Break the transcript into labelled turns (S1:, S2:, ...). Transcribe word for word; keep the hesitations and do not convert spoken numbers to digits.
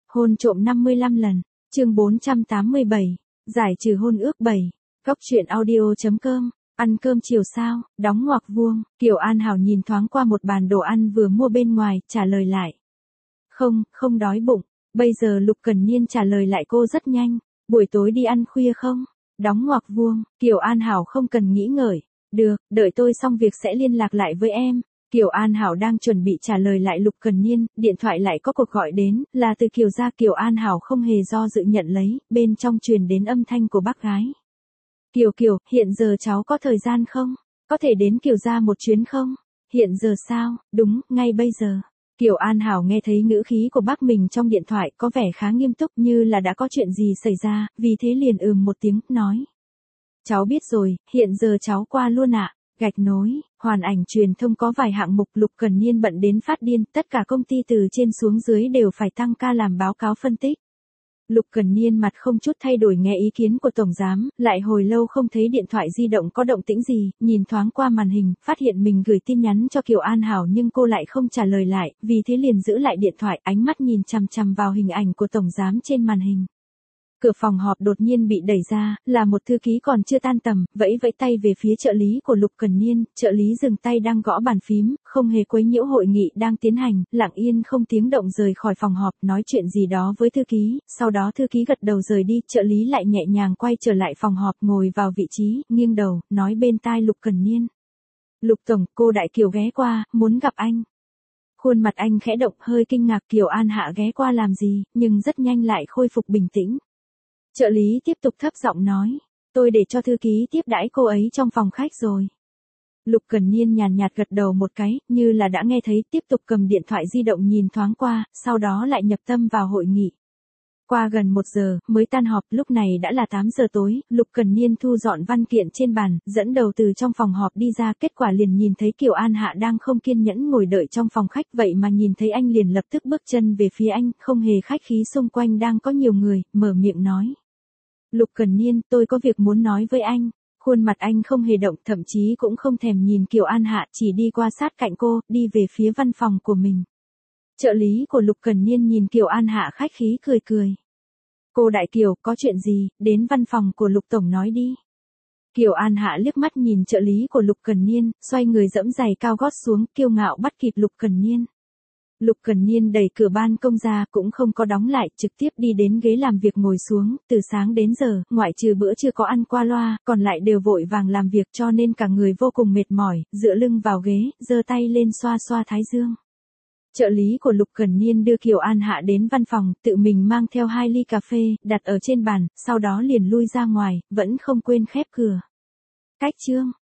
S1: Hôn trộm năm mươi lăm lần, chương bốn trăm tám mươi bảy, giải trừ hôn ước bảy. Góc truyện audio.com, ăn cơm chiều sao, đóng ngoặc vuông, Kiều An Hảo nhìn thoáng qua một bàn đồ ăn vừa mua bên ngoài, trả lời lại. Không, không đói bụng, bây giờ Lục Cần Niên trả lời lại cô rất nhanh, buổi tối đi ăn khuya không? Đóng ngoặc vuông, Kiều An Hảo không cần nghĩ ngợi, được, đợi tôi xong việc sẽ liên lạc lại với em. Kiều An Hảo đang chuẩn bị trả lời lại Lục Cần Niên, điện thoại lại có cuộc gọi đến, là từ Kiều gia. Kiều An Hảo không hề do dự nhận lấy, bên trong truyền đến âm thanh của bác gái. Kiều Kiều, hiện giờ cháu có thời gian không? Có thể đến Kiều gia một chuyến không? Hiện giờ sao? Đúng, ngay bây giờ. Kiều An Hảo nghe thấy ngữ khí của bác mình trong điện thoại có vẻ khá nghiêm túc như là đã có chuyện gì xảy ra, vì thế liền ừm một tiếng, nói. Cháu biết rồi, hiện giờ cháu qua luôn ạ. Gạch nối, hoàn ảnh truyền thông có vài hạng mục Lục Cần Niên bận đến phát điên, tất cả công ty từ trên xuống dưới đều phải tăng ca làm báo cáo phân tích. Lục Cần Niên mặt không chút thay đổi nghe ý kiến của tổng giám, lại hồi lâu không thấy điện thoại di động có động tĩnh gì, nhìn thoáng qua màn hình, phát hiện mình gửi tin nhắn cho Kiều An Hảo nhưng cô lại không trả lời lại, vì thế liền giữ lại điện thoại, ánh mắt nhìn chằm chằm vào hình ảnh của tổng giám trên màn hình. Cửa phòng họp đột nhiên bị đẩy ra, là một thư ký còn chưa tan tầm, vẫy vẫy tay về phía trợ lý của Lục Cần Niên, trợ lý dừng tay đang gõ bàn phím, không hề quấy nhiễu hội nghị đang tiến hành, lặng yên không tiếng động rời khỏi phòng họp, nói chuyện gì đó với thư ký, sau đó thư ký gật đầu rời đi, trợ lý lại nhẹ nhàng quay trở lại phòng họp ngồi vào vị trí, nghiêng đầu, nói bên tai Lục Cần Niên. Lục Tổng, cô Đại Kiều ghé qua, muốn gặp anh. Khuôn mặt anh khẽ động, hơi kinh ngạc. Kiều An Hạ ghé qua làm gì, nhưng rất nhanh lại khôi phục bình tĩnh. Trợ lý tiếp tục thấp giọng nói, tôi để cho thư ký tiếp đãi cô ấy trong phòng khách rồi. Lục Cần Niên nhàn nhạt gật đầu một cái, như là đã nghe thấy, tiếp tục cầm điện thoại di động nhìn thoáng qua, sau đó lại nhập tâm vào hội nghị. Qua gần một giờ, mới tan họp, lúc này đã là tám giờ tối, Lục Cần Niên thu dọn văn kiện trên bàn, dẫn đầu từ trong phòng họp đi ra, kết quả liền nhìn thấy Kiều An Hạ đang không kiên nhẫn ngồi đợi trong phòng khách, vậy mà nhìn thấy anh liền lập tức bước chân về phía anh, không hề khách khí, xung quanh đang có nhiều người, mở miệng nói. Lục Cần Niên, tôi có việc muốn nói với anh. Khuôn mặt anh không hề động, thậm chí cũng không thèm nhìn Kiều An Hạ, chỉ đi qua sát cạnh cô, đi về phía văn phòng của mình. Trợ lý của Lục Cần Niên nhìn Kiều An Hạ khách khí cười cười. Cô Đại Kiều, có chuyện gì, đến văn phòng của Lục Tổng nói đi. Kiều An Hạ liếc mắt nhìn trợ lý của Lục Cần Niên, xoay người dẫm giày cao gót xuống, kiêu ngạo bắt kịp Lục Cần Niên. Lục Cần Niên đẩy cửa ban công ra, cũng không có đóng lại, trực tiếp đi đến ghế làm việc ngồi xuống, từ sáng đến giờ, ngoại trừ bữa chưa có ăn qua loa, còn lại đều vội vàng làm việc cho nên cả người vô cùng mệt mỏi, dựa lưng vào ghế, giơ tay lên xoa xoa thái dương. Trợ lý của Lục Cần Niên đưa Kiều An Hạ đến văn phòng, tự mình mang theo hai ly cà phê, đặt ở trên bàn, sau đó liền lui ra ngoài, vẫn không quên khép cửa. Cách chương.